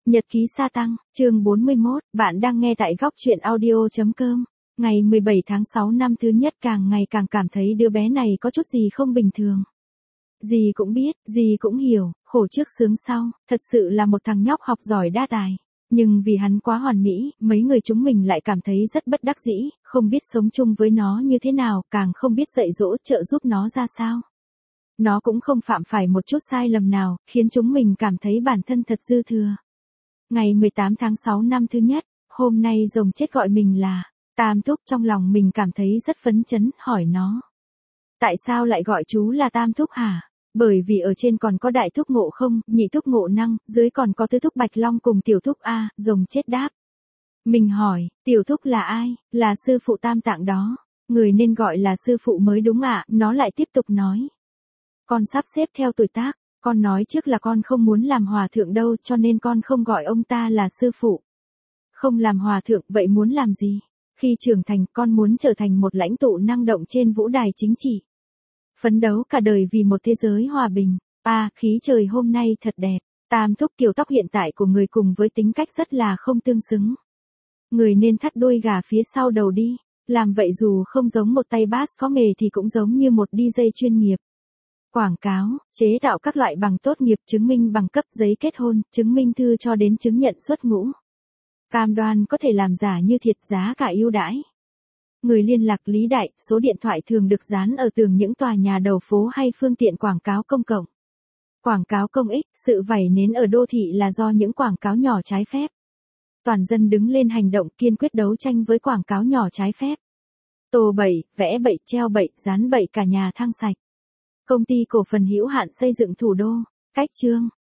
Nhật ký sa tăng, chương 41, bạn đang nghe tại góc truyện audio.com. Ngày 17 tháng 6 năm thứ nhất càng ngày càng cảm thấy đứa bé này có chút gì không bình thường. Dì cũng biết, dì cũng hiểu, khổ trước sướng sau, thật sự là một thằng nhóc học giỏi đa tài. Nhưng vì hắn quá hoàn mỹ, mấy người chúng mình lại cảm thấy rất bất đắc dĩ, không biết sống chung với nó như thế nào, càng không biết dạy dỗ trợ giúp nó ra sao. Nó cũng không phạm phải một chút sai lầm nào, khiến chúng mình cảm thấy bản thân thật dư thừa. Ngày 18 tháng 6 năm thứ nhất, hôm nay rồng chết gọi mình là Tam Thúc, trong lòng mình cảm thấy rất phấn chấn, hỏi nó. Tại sao lại gọi chú là Tam Thúc hả? Bởi vì ở trên còn có Đại Thúc Ngộ Không, Nhị Thúc Ngộ Năng, dưới còn có Tứ Thúc Bạch Long cùng Tiểu Thúc A, rồng chết đáp. Mình hỏi, Tiểu Thúc là ai? Là sư phụ Tam Tạng đó. Người nên gọi là sư phụ mới đúng ạ, nó lại tiếp tục nói. Con sắp xếp theo tuổi tác. Con nói trước là con không muốn làm hòa thượng đâu, cho nên con không gọi ông ta là sư phụ. Không làm hòa thượng, vậy muốn làm gì? Khi trưởng thành, con muốn trở thành một lãnh tụ năng động trên vũ đài chính trị. Phấn đấu cả đời vì một thế giới hòa bình. Khí trời hôm nay thật đẹp. Tam Thúc, kiểu tóc hiện tại của người cùng với tính cách rất là không tương xứng. Người nên thắt đuôi gà phía sau đầu đi. Làm vậy dù không giống một tay bass có nghề thì cũng giống như một DJ chuyên nghiệp. Quảng cáo, chế tạo các loại bằng tốt nghiệp, chứng minh bằng cấp, giấy kết hôn, chứng minh thư cho đến chứng nhận xuất ngũ. Cam đoan có thể làm giả như thiệt, giá cả ưu đãi. Người liên lạc Lý Đại, số điện thoại thường được dán ở tường những tòa nhà đầu phố hay phương tiện quảng cáo công cộng. Quảng cáo công ích, sự vảy nến ở đô thị là do những quảng cáo nhỏ trái phép. Toàn dân đứng lên hành động kiên quyết đấu tranh với quảng cáo nhỏ trái phép. Tô bậy, vẽ bậy, treo bậy, dán bậy, cả nhà thăng sạch. Công ty cổ phần hữu hạn xây dựng Thủ Đô, cách chương.